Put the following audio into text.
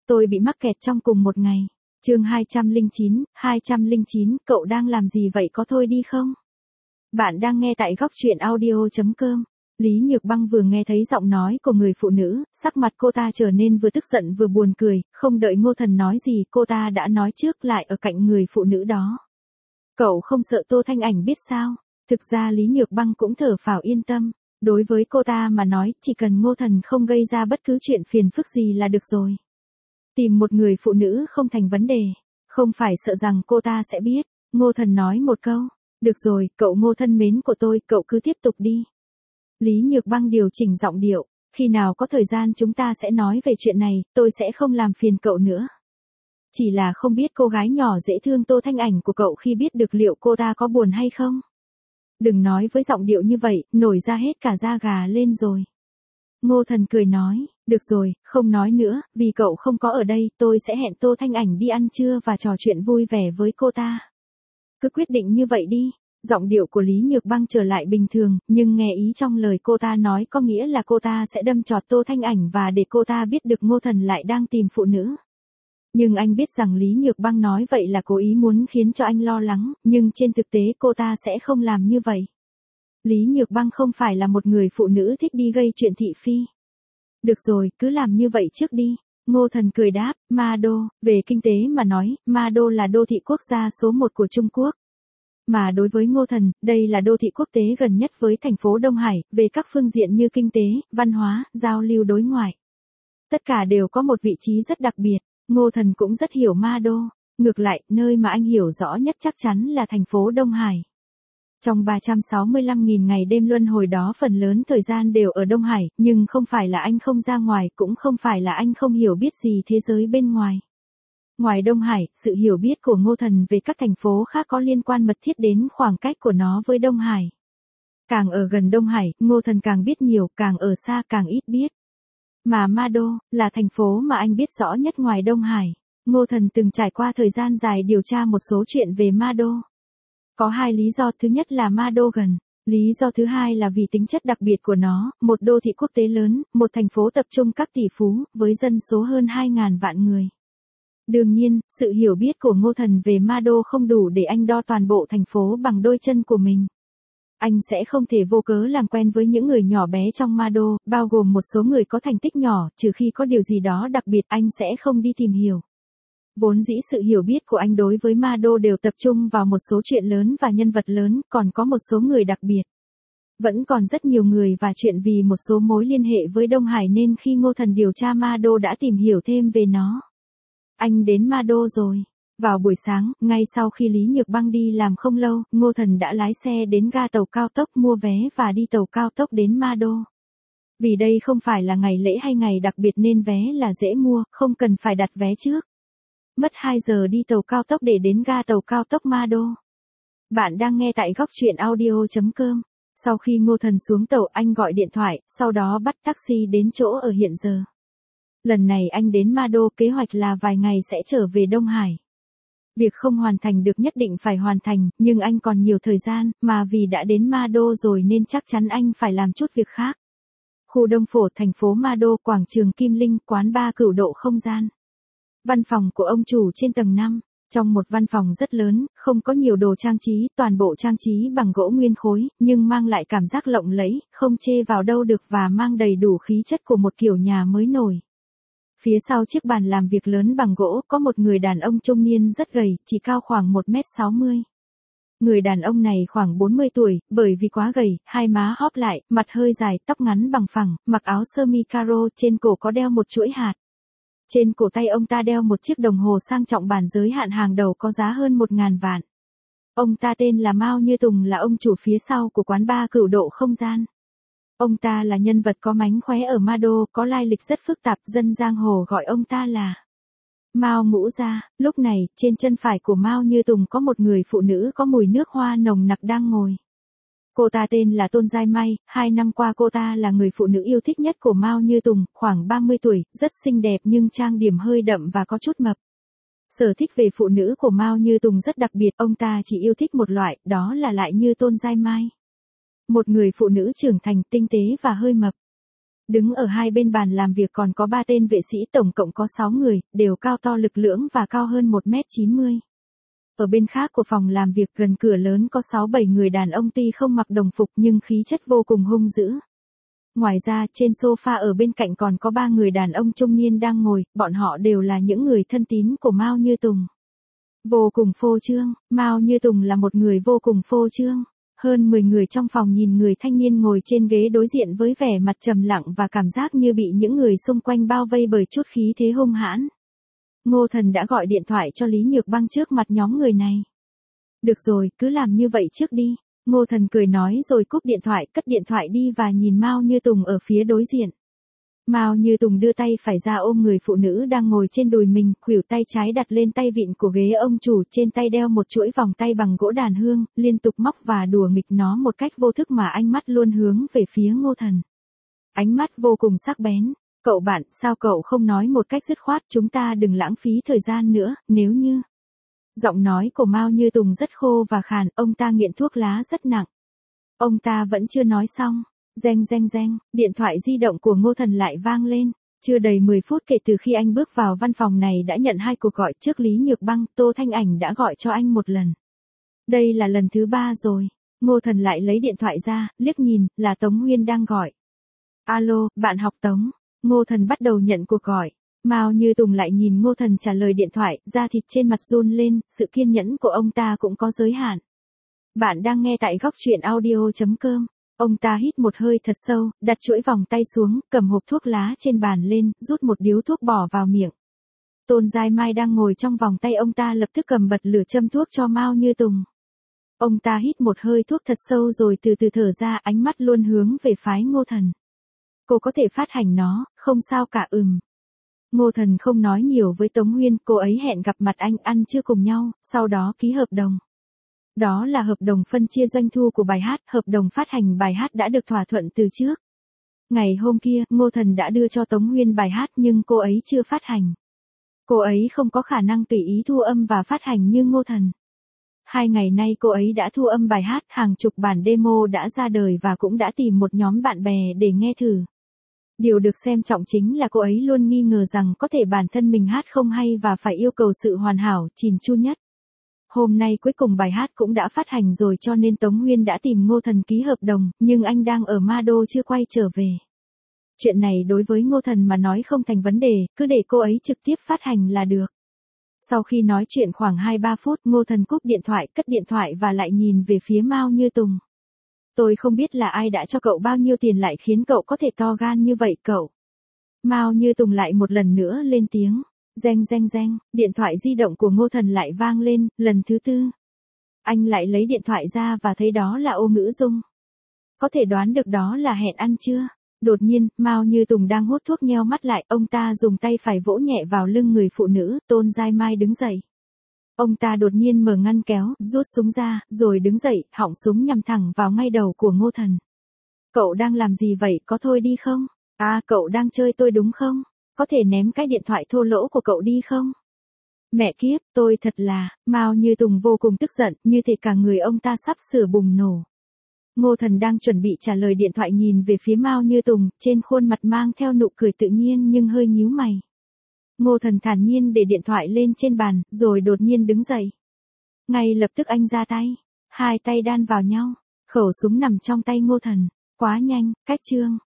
Tôi bị mắc kẹt trong cùng một ngày. Chương 209, cậu đang làm gì vậy, có thôi đi không? Bạn đang nghe tại góc truyện audio.com. Lý Nhược Băng vừa nghe thấy giọng nói của người phụ nữ, sắc mặt cô ta trở nên vừa tức giận vừa buồn cười, không đợi Ngô Thần nói gì cô ta đã nói trước lại ở cạnh người phụ nữ đó. Cậu không sợ Tô Thanh Ảnh biết sao? Thực ra Lý Nhược Băng cũng thở phào yên tâm. Đối với cô ta mà nói, chỉ cần Ngô Thần không gây ra bất cứ chuyện phiền phức gì là được rồi. Tìm một người phụ nữ không thành vấn đề, không phải sợ rằng cô ta sẽ biết. Ngô Thần nói một câu, được rồi, cậu Ngô thân mến của tôi, cậu cứ tiếp tục đi. Lý Nhược Băng điều chỉnh giọng điệu, khi nào có thời gian chúng ta sẽ nói về chuyện này, tôi sẽ không làm phiền cậu nữa. Chỉ là không biết cô gái nhỏ dễ thương Tô Thanh Ảnh của cậu khi biết được liệu cô ta có buồn hay không? Đừng nói với giọng điệu như vậy, nổi ra hết cả da gà lên rồi. Ngô Thần cười nói, được rồi, không nói nữa, vì cậu không có ở đây, tôi sẽ hẹn Tô Thanh Ảnh đi ăn trưa và trò chuyện vui vẻ với cô ta. Cứ quyết định như vậy đi. Giọng điệu của Lý Nhược Băng trở lại bình thường, nhưng nghe ý trong lời cô ta nói có nghĩa là cô ta sẽ đâm chọt Tô Thanh Ảnh và để cô ta biết được Ngô Thần lại đang tìm phụ nữ. Nhưng anh biết rằng Lý Nhược Băng nói vậy là cố ý muốn khiến cho anh lo lắng, nhưng trên thực tế cô ta sẽ không làm như vậy. Lý Nhược Băng không phải là một người phụ nữ thích đi gây chuyện thị phi. Được rồi, cứ làm như vậy trước đi. Ngô Thần cười đáp, Ma Đô, về kinh tế mà nói, Ma Đô là đô thị quốc gia số 1 của Trung Quốc. Mà đối với Ngô Thần, đây là đô thị quốc tế gần nhất với thành phố Đông Hải, về các phương diện như kinh tế, văn hóa, giao lưu đối ngoại. Tất cả đều có một vị trí rất đặc biệt. Ngô Thần cũng rất hiểu Ma Đô. Ngược lại, nơi mà anh hiểu rõ nhất chắc chắn là thành phố Đông Hải. Trong 365.000 ngày đêm luân hồi đó phần lớn thời gian đều ở Đông Hải, nhưng không phải là anh không ra ngoài, cũng không phải là anh không hiểu biết gì thế giới bên ngoài. Ngoài Đông Hải, sự hiểu biết của Ngô Thần về các thành phố khác có liên quan mật thiết đến khoảng cách của nó với Đông Hải. Càng ở gần Đông Hải, Ngô Thần càng biết nhiều, càng ở xa càng ít biết. Mà Ma Đô, là thành phố mà anh biết rõ nhất ngoài Đông Hải. Ngô Thần từng trải qua thời gian dài điều tra một số chuyện về Ma Đô. Có hai lý do, thứ nhất là Ma Đô gần. Lý do thứ hai là vì tính chất đặc biệt của nó, một đô thị quốc tế lớn, một thành phố tập trung các tỷ phú, với dân số hơn 2.000 vạn người. Đương nhiên, sự hiểu biết của Ngô Thần về Ma Đô không đủ để anh đo toàn bộ thành phố bằng đôi chân của mình. Anh sẽ không thể vô cớ làm quen với những người nhỏ bé trong Ma Đô, bao gồm một số người có thành tích nhỏ, trừ khi có điều gì đó đặc biệt anh sẽ không đi tìm hiểu. Vốn dĩ sự hiểu biết của anh đối với Ma Đô đều tập trung vào một số chuyện lớn và nhân vật lớn, còn có một số người đặc biệt. Vẫn còn rất nhiều người và chuyện vì một số mối liên hệ với Đông Hải nên khi Ngô Thần điều tra Ma Đô đã tìm hiểu thêm về nó. Anh đến Ma Đô rồi. Vào buổi sáng, ngay sau khi Lý Nhược Băng đi làm không lâu, Ngô Thần đã lái xe đến ga tàu cao tốc mua vé và đi tàu cao tốc đến Ma Đô. Vì đây không phải là ngày lễ hay ngày đặc biệt nên vé là dễ mua, không cần phải đặt vé trước. Mất 2 giờ đi tàu cao tốc để đến ga tàu cao tốc Ma Đô. Bạn đang nghe tại góc truyện audio.com. Sau khi Ngô Thần xuống tàu anh gọi điện thoại, sau đó bắt taxi đến chỗ ở hiện giờ. Lần này anh đến Ma Đô kế hoạch là vài ngày sẽ trở về Đông Hải. Việc không hoàn thành được nhất định phải hoàn thành, nhưng anh còn nhiều thời gian, mà vì đã đến Ma Đô rồi nên chắc chắn anh phải làm chút việc khác. Khu Đông Phổ, thành phố Ma Đô, quảng trường Kim Linh, quán bar Cửu Độ không gian. Văn phòng của ông chủ trên tầng 5. Trong một văn phòng rất lớn, không có nhiều đồ trang trí, toàn bộ trang trí bằng gỗ nguyên khối, nhưng mang lại cảm giác lộng lẫy, không chê vào đâu được và mang đầy đủ khí chất của một kiểu nhà mới nổi. Phía sau chiếc bàn làm việc lớn bằng gỗ có một người đàn ông trung niên rất gầy, chỉ cao khoảng 1m60. Người đàn ông này khoảng 40 tuổi, bởi vì quá gầy, hai má hóp lại, mặt hơi dài, tóc ngắn bằng phẳng, mặc áo sơ mi caro, trên cổ có đeo một chuỗi hạt. Trên cổ tay ông ta đeo một chiếc đồng hồ sang trọng bản giới hạn hàng đầu có giá hơn 1.000 vạn. Ông ta tên là Mao Như Tùng, là ông chủ phía sau của quán bar Cửu Độ không gian. Ông ta là nhân vật có mánh khóe ở Ma Đô, có lai lịch rất phức tạp, dân giang hồ gọi ông ta là Mao Ngũ Gia. Lúc này, trên chân phải của Mao Như Tùng có một người phụ nữ có mùi nước hoa nồng nặc đang ngồi. Cô ta tên là Tôn Giai Mai, 2 năm qua cô ta là người phụ nữ yêu thích nhất của Mao Như Tùng, khoảng 30 tuổi, rất xinh đẹp nhưng trang điểm hơi đậm và có chút mập. Sở thích về phụ nữ của Mao Như Tùng rất đặc biệt, ông ta chỉ yêu thích một loại, đó là lại như Tôn Giai Mai. Một người phụ nữ trưởng thành, tinh tế và hơi mập. Đứng ở hai bên bàn làm việc còn có 3 tên vệ sĩ, tổng cộng có 6 người, đều cao to lực lưỡng và cao hơn 1m90. Ở bên khác của phòng làm việc gần cửa lớn có 6-7 người đàn ông tuy không mặc đồng phục nhưng khí chất vô cùng hung dữ. Ngoài ra trên sofa ở bên cạnh còn có 3 người đàn ông trung niên đang ngồi, bọn họ đều là những người thân tín của Mao Như Tùng. Vô cùng phô trương, Mao Như Tùng là một người vô cùng phô trương. Hơn 10 người trong phòng nhìn người thanh niên ngồi trên ghế đối diện với vẻ mặt trầm lặng và cảm giác như bị những người xung quanh bao vây bởi chút khí thế hung hãn. Ngô Thần đã gọi điện thoại cho Lý Nhược Băng trước mặt nhóm người này. Được rồi, cứ làm như vậy trước đi. Ngô Thần cười nói rồi cúp điện thoại, cất điện thoại đi và nhìn Mao Như Tùng ở phía đối diện. Mao Như Tùng đưa tay phải ra ôm người phụ nữ đang ngồi trên đùi mình, khuỷu tay trái đặt lên tay vịn của ghế ông chủ, trên tay đeo một chuỗi vòng tay bằng gỗ đàn hương, liên tục móc và đùa nghịch nó một cách vô thức mà ánh mắt luôn hướng về phía Ngô Thần. Ánh mắt vô cùng sắc bén. Cậu bạn, sao cậu không nói một cách dứt khoát, chúng ta đừng lãng phí thời gian nữa, nếu như... Giọng nói của Mao Như Tùng rất khô và khàn, ông ta nghiện thuốc lá rất nặng. Ông ta vẫn chưa nói xong. Reng reng reng, điện thoại di động của Ngô Thần lại vang lên. Chưa đầy 10 phút kể từ khi anh bước vào văn phòng này đã nhận 2 cuộc gọi, trước Lý Nhược Băng, Tô Thanh Ảnh đã gọi cho anh một lần. Đây là lần thứ 3 rồi. Ngô Thần lại lấy điện thoại ra, liếc nhìn, là Tống Huyên đang gọi. Alo, bạn học Tống. Ngô Thần bắt đầu nhận cuộc gọi. Mao Như Tùng lại nhìn Ngô Thần trả lời điện thoại, da thịt trên mặt run lên, sự kiên nhẫn của ông ta cũng có giới hạn. Bạn đang nghe tại góc truyện audio.com. Ông ta hít một hơi thật sâu, đặt chuỗi vòng tay xuống, cầm hộp thuốc lá trên bàn lên, rút một điếu thuốc bỏ vào miệng. Tôn Giai Mai đang ngồi trong vòng tay ông ta lập tức cầm bật lửa châm thuốc cho Mao Như Tùng. Ông ta hít một hơi thuốc thật sâu rồi từ từ thở ra, ánh mắt luôn hướng về phái Ngô Thần. Cô có thể phát hành nó, không sao cả. Ngô Thần không nói nhiều với Tống Huyên, cô ấy hẹn gặp mặt anh ăn trưa cùng nhau, sau đó ký hợp đồng. Đó là hợp đồng phân chia doanh thu của bài hát, hợp đồng phát hành bài hát đã được thỏa thuận từ trước. Ngày hôm kia, Ngô Thần đã đưa cho Tống Huyên bài hát nhưng cô ấy chưa phát hành. Cô ấy không có khả năng tùy ý thu âm và phát hành như Ngô Thần. 2 ngày nay cô ấy đã thu âm bài hát, hàng chục bản demo đã ra đời và cũng đã tìm một nhóm bạn bè để nghe thử. Điều được xem trọng chính là cô ấy luôn nghi ngờ rằng có thể bản thân mình hát không hay và phải yêu cầu sự hoàn hảo, chỉn chu nhất. Hôm nay cuối cùng bài hát cũng đã phát hành rồi cho nên Tống Huyên đã tìm Ngô Thần ký hợp đồng, nhưng anh đang ở Ma Đô chưa quay trở về. Chuyện này đối với Ngô Thần mà nói không thành vấn đề, cứ để cô ấy trực tiếp phát hành là được. Sau khi nói chuyện khoảng 2-3 phút, Ngô Thần cúp điện thoại, cất điện thoại và lại nhìn về phía Mao Như Tùng. Tôi không biết là ai đã cho cậu bao nhiêu tiền lại khiến cậu có thể to gan như vậy cậu. Mao Như Tùng lại một lần nữa lên tiếng. Reng reng reng, điện thoại di động của Ngô Thần lại vang lên, lần thứ 4. Anh lại lấy điện thoại ra và thấy đó là Ô Ngữ Dung. Có thể đoán được đó là hẹn ăn chưa? Đột nhiên, Mao Như Tùng đang hút thuốc nheo mắt lại, ông ta dùng tay phải vỗ nhẹ vào lưng người phụ nữ, Tôn Giai Mai đứng dậy. Ông ta đột nhiên mở ngăn kéo, rút súng ra, rồi đứng dậy, họng súng nhằm thẳng vào ngay đầu của Ngô Thần. Cậu đang làm gì vậy, có thôi đi không? À, cậu đang chơi tôi đúng không? Có thể ném cái điện thoại thô lỗ của cậu đi không? Mẹ kiếp, tôi thật là, Mao Như Tùng vô cùng tức giận, như thể cả người ông ta sắp sửa bùng nổ. Ngô Thần đang chuẩn bị trả lời điện thoại nhìn về phía Mao Như Tùng, trên khuôn mặt mang theo nụ cười tự nhiên nhưng hơi nhíu mày. Ngô Thần thản nhiên để điện thoại lên trên bàn, rồi đột nhiên đứng dậy. Ngay lập tức anh ra tay, 2 tay đan vào nhau, khẩu súng nằm trong tay Ngô Thần. Quá nhanh, cách chương.